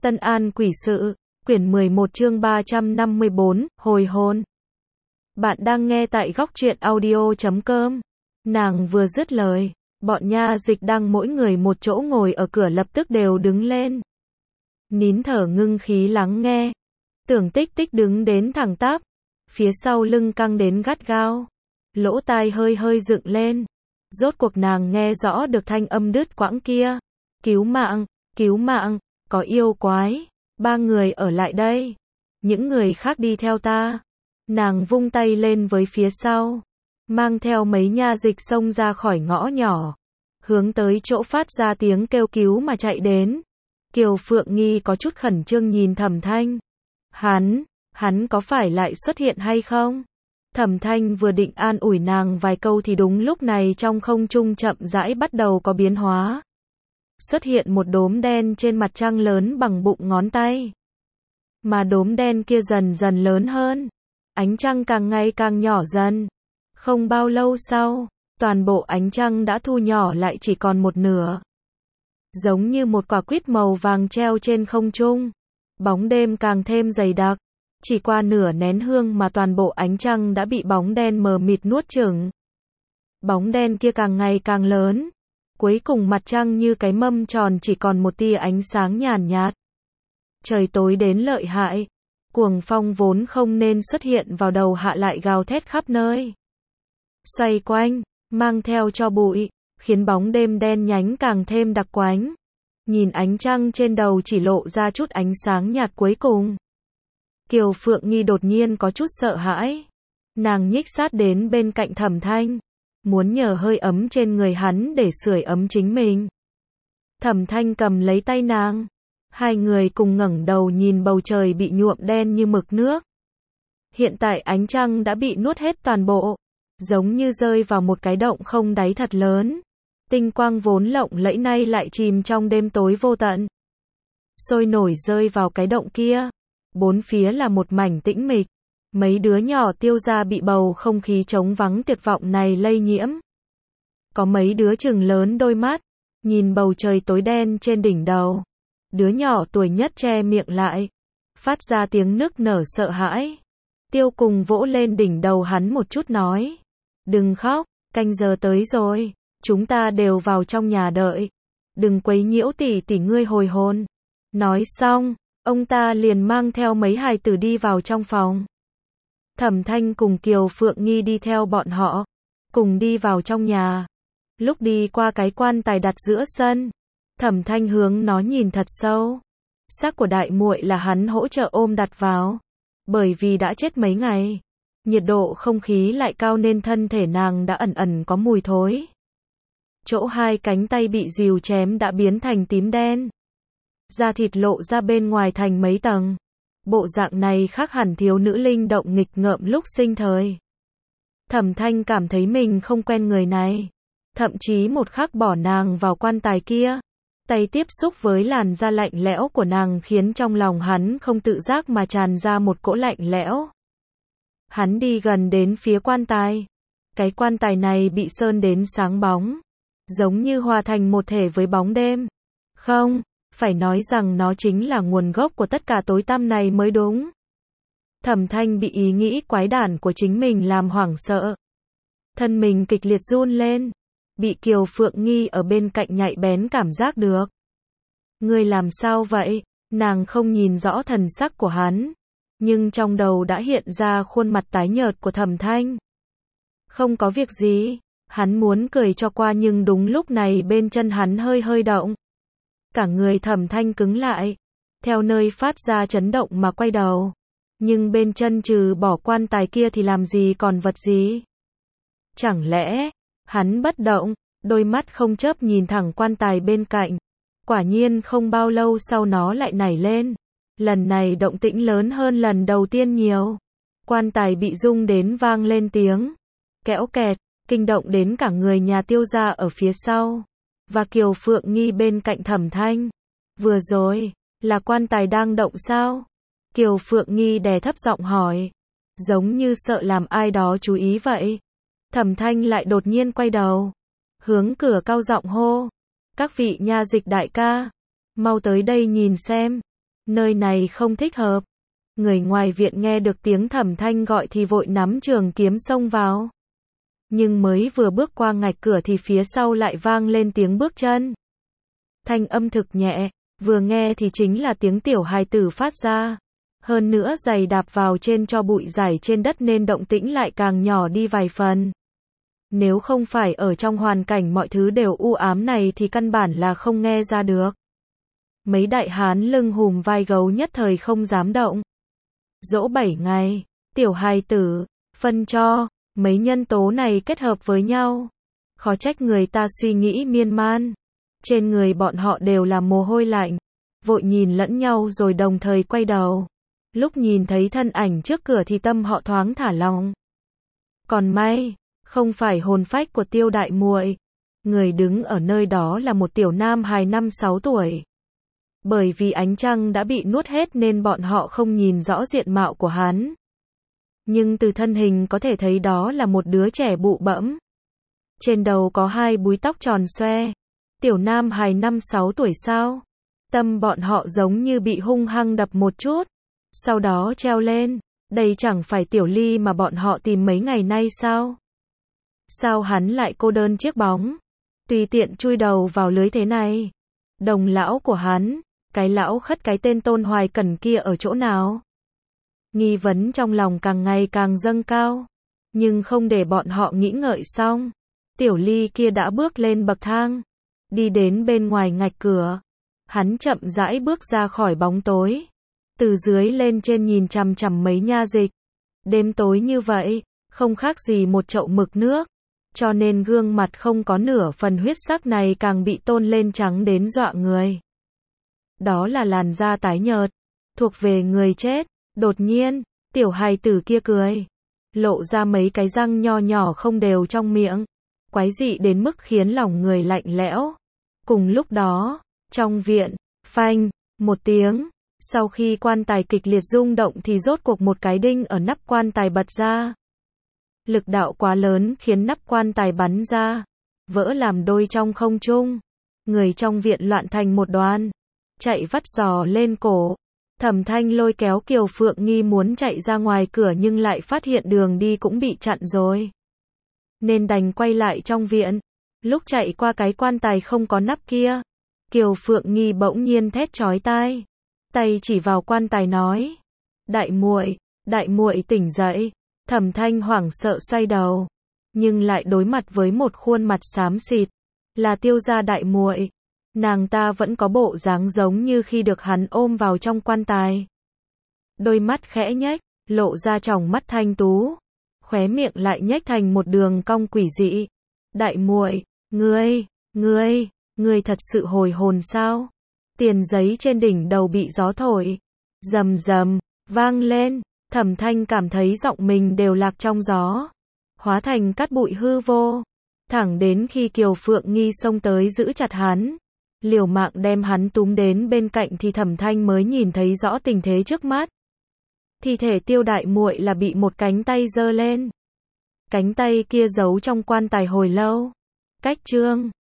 Tân An Quỷ Sự, quyển 11 chương 354, hồi hôn. Bạn đang nghe tại góc truyện audio.com. Nàng vừa dứt lời, bọn nha dịch đang mỗi người một chỗ ngồi ở cửa lập tức đều đứng lên. Nín thở ngưng khí lắng nghe. Tưởng Tích Tích đứng đến thẳng tắp, phía sau lưng căng đến gắt gao, lỗ tai hơi hơi dựng lên. Rốt cuộc nàng nghe rõ được thanh âm đứt quãng kia. Cứu mạng, có yêu quái, 3 người ở lại đây, những người khác đi theo ta. Nàng vung tay lên với phía sau, mang theo mấy nha dịch xông ra khỏi ngõ nhỏ, hướng tới chỗ phát ra tiếng kêu cứu mà chạy đến. Kiều Phượng Nghi có chút khẩn trương nhìn Thẩm Thanh. Hắn có phải lại xuất hiện hay không? Thẩm Thanh vừa định an ủi nàng vài câu thì đúng lúc này trong không trung chậm rãi bắt đầu có biến hóa. Xuất hiện một đốm đen trên mặt trăng lớn bằng bụng ngón tay. Mà đốm đen kia dần dần lớn hơn, ánh trăng càng ngày càng nhỏ dần. Không bao lâu sau, toàn bộ ánh trăng đã thu nhỏ lại chỉ còn một nửa. Giống như một quả quýt màu vàng treo trên không trung. Bóng đêm càng thêm dày đặc. Chỉ qua nửa nén hương mà toàn bộ ánh trăng đã bị bóng đen mờ mịt nuốt chửng. Bóng đen kia càng ngày càng lớn. Cuối cùng mặt trăng như cái mâm tròn chỉ còn một tia ánh sáng nhàn nhạt. Trời tối đến lợi hại. Cuồng phong vốn không nên xuất hiện vào đầu hạ lại gào thét khắp nơi. Xoay quanh, mang theo cho bụi, khiến bóng đêm đen nhánh càng thêm đặc quánh. Nhìn ánh trăng trên đầu chỉ lộ ra chút ánh sáng nhạt cuối cùng. Kiều Phượng Nghi đột nhiên có chút sợ hãi. Nàng nhích sát đến bên cạnh Thẩm Thanh, muốn nhờ hơi ấm trên người hắn để sưởi ấm chính mình. Thẩm Thanh cầm lấy tay nàng. Hai người cùng ngẩng đầu nhìn bầu trời bị nhuộm đen như mực nước. Hiện tại ánh trăng đã bị nuốt hết toàn bộ, giống như rơi vào một cái động không đáy thật lớn. Tinh quang vốn lộng lẫy nay lại chìm trong đêm tối vô tận. Sôi nổi rơi vào cái động kia. Bốn phía là một mảnh tĩnh mịch. Mấy đứa nhỏ tiêu ra bị bầu không khí trống vắng tuyệt vọng này lây nhiễm. Có mấy đứa chừng lớn đôi mắt, nhìn bầu trời tối đen trên đỉnh đầu. Đứa nhỏ tuổi nhất che miệng lại, phát ra tiếng nức nở sợ hãi. Tiêu cùng vỗ lên đỉnh đầu hắn một chút nói. Đừng khóc, canh giờ tới rồi, chúng ta đều vào trong nhà đợi. Đừng quấy nhiễu tỷ tỷ ngươi hồi hôn. Nói xong, ông ta liền mang theo mấy hài tử đi vào trong phòng. Thẩm Thanh cùng Kiều Phượng Nghi đi theo bọn họ, cùng đi vào trong nhà. Lúc đi qua cái quan tài đặt giữa sân, Thẩm Thanh hướng nó nhìn thật sâu. Xác của đại muội là hắn hỗ trợ ôm đặt vào. Bởi vì đã chết mấy ngày, nhiệt độ không khí lại cao nên thân thể nàng đã ẩn ẩn có mùi thối. Chỗ hai cánh tay bị rìu chém đã biến thành tím đen. Da thịt lộ ra bên ngoài thành mấy tầng. Bộ dạng này khác hẳn thiếu nữ linh động nghịch ngợm lúc sinh thời. Thẩm Thanh cảm thấy mình không quen người này. Thậm chí một khắc bỏ nàng vào quan tài kia, tay tiếp xúc với làn da lạnh lẽo của nàng khiến trong lòng hắn không tự giác mà tràn ra một cỗ lạnh lẽo. Hắn đi gần đến phía quan tài. Cái quan tài này bị sơn đến sáng bóng, giống như hòa thành một thể với bóng đêm. Không, phải nói rằng nó chính là nguồn gốc của tất cả tối tăm này mới đúng. Thẩm Thanh bị ý nghĩ quái đản của chính mình làm hoảng sợ. Thân mình kịch liệt run lên. Bị Kiều Phượng Nghi ở bên cạnh nhạy bén cảm giác được. Ngươi làm sao vậy? Nàng không nhìn rõ thần sắc của hắn, nhưng trong đầu đã hiện ra khuôn mặt tái nhợt của Thẩm Thanh. Không có việc gì. Hắn muốn cười cho qua nhưng đúng lúc này bên chân hắn hơi hơi động. Cả người Thẩm Thanh cứng lại, theo nơi phát ra chấn động mà quay đầu. Nhưng bên chân trừ bỏ quan tài kia thì làm gì còn vật gì? Chẳng lẽ hắn bất động, đôi mắt không chớp nhìn thẳng quan tài bên cạnh. Quả nhiên không bao lâu sau nó lại nảy lên. Lần này động tĩnh lớn hơn lần đầu tiên nhiều. Quan tài bị rung đến vang lên tiếng kẽo kẹt, kinh động đến cả người nhà Tiêu gia ở phía sau. Và Kiều Phượng Nghi bên cạnh Thẩm Thanh. Vừa rồi, là quan tài đang động sao? Kiều Phượng Nghi đè thấp giọng hỏi. Giống như sợ làm ai đó chú ý vậy. Thẩm Thanh lại đột nhiên quay đầu, hướng cửa cao giọng hô. Các vị nha dịch đại ca, mau tới đây nhìn xem. Nơi này không thích hợp. Người ngoài viện nghe được tiếng Thẩm Thanh gọi thì vội nắm trường kiếm xông vào. Nhưng mới vừa bước qua ngạch cửa thì phía sau lại vang lên tiếng bước chân. Thanh âm thực nhẹ, vừa nghe thì chính là tiếng tiểu hài tử phát ra. Hơn nữa giày đạp vào trên cho bụi rải trên đất nên động tĩnh lại càng nhỏ đi vài phần. Nếu không phải ở trong hoàn cảnh mọi thứ đều u ám này thì căn bản là không nghe ra được. Mấy đại hán lưng hùm vai gấu nhất thời không dám động. Dỗ 7 ngày, tiểu hài tử, phân cho, mấy nhân tố này kết hợp với nhau. Khó trách người ta suy nghĩ miên man. Trên người bọn họ đều là mồ hôi lạnh. Vội nhìn lẫn nhau rồi đồng thời quay đầu. Lúc nhìn thấy thân ảnh trước cửa thì tâm họ thoáng thả lỏng. Còn may, không phải hồn phách của Tiêu đại muội. Người đứng ở nơi đó là một tiểu nam hài 5-6 tuổi. Bởi vì ánh trăng đã bị nuốt hết nên bọn họ không nhìn rõ diện mạo của hắn. Nhưng từ thân hình có thể thấy đó là một đứa trẻ bụ bẫm. Trên đầu có 2 búi tóc tròn xoe. Tiểu nam hài 5-6 tuổi sao? Tâm bọn họ giống như bị hung hăng đập một chút. Sau đó treo lên. Đây chẳng phải Tiểu Ly mà bọn họ tìm mấy ngày nay sao? Sao hắn lại cô đơn chiếc bóng? Tùy tiện chui đầu vào lưới thế này. Đồng lão của hắn, cái lão khất cái tên Tôn Hoài Cẩn kia ở chỗ nào? Nghi vấn trong lòng càng ngày càng dâng cao. Nhưng không để bọn họ nghĩ ngợi xong. Tiểu Ly kia đã bước lên bậc thang. Đi đến bên ngoài ngạch cửa. Hắn chậm rãi bước ra khỏi bóng tối. Từ dưới lên trên nhìn chằm chằm mấy nha dịch. Đêm tối như vậy, không khác gì một chậu mực nước. Cho nên gương mặt không có nửa phần huyết sắc này càng bị tôn lên trắng đến dọa người. Đó là làn da tái nhợt, thuộc về người chết. Đột nhiên, tiểu hài tử kia cười. Lộ ra mấy cái răng nho nhỏ không đều trong miệng. Quái dị đến mức khiến lòng người lạnh lẽo. Cùng lúc đó, trong viện, phanh, một tiếng. Sau khi quan tài kịch liệt rung động thì rốt cuộc một cái đinh ở nắp quan tài bật ra. Lực đạo quá lớn khiến nắp quan tài bắn ra, vỡ làm đôi trong không trung. Người trong viện loạn thành một đoàn, chạy vắt giò lên cổ. Thẩm Thanh lôi kéo Kiều Phượng Nghi muốn chạy ra ngoài cửa nhưng lại phát hiện đường đi cũng bị chặn rồi. Nên đành quay lại trong viện. Lúc chạy qua cái quan tài không có nắp kia, Kiều Phượng Nghi bỗng nhiên thét chói tai. Tay chỉ vào quan tài nói. Đại muội tỉnh dậy. Thẩm Thanh hoảng sợ xoay đầu. Nhưng lại đối mặt với một khuôn mặt xám xịt. Là Tiêu gia đại muội. Nàng ta vẫn có bộ dáng giống như khi được hắn ôm vào trong quan tài. Đôi mắt khẽ nhếch, lộ ra tròng mắt thanh tú. Khóe miệng lại nhếch thành một đường cong quỷ dị. Đại muội, ngươi thật sự hồi hồn sao? Tiền giấy trên đỉnh đầu bị gió thổi. Rầm rầm, vang lên. Thẩm Thanh cảm thấy giọng mình đều lạc trong gió. Hóa thành cát bụi hư vô. Thẳng đến khi Kiều Phượng Nghi xông tới giữ chặt hắn. Liều mạng đem hắn túm đến bên cạnh thì Thẩm Thanh mới nhìn thấy rõ tình thế trước mắt. Thi thể Tiêu đại muội là bị một cánh tay giơ lên. Cánh tay kia giấu trong quan tài hồi lâu. Cách chương